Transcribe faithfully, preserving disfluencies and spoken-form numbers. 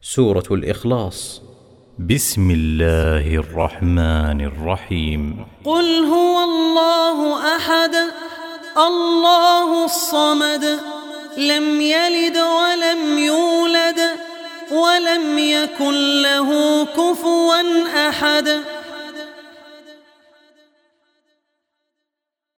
سورة الإخلاص. بسم الله الرحمن الرحيم. قل هو الله أحد الله الصمد لم يلد ولم يولد ولم يكن له كفوا أحد.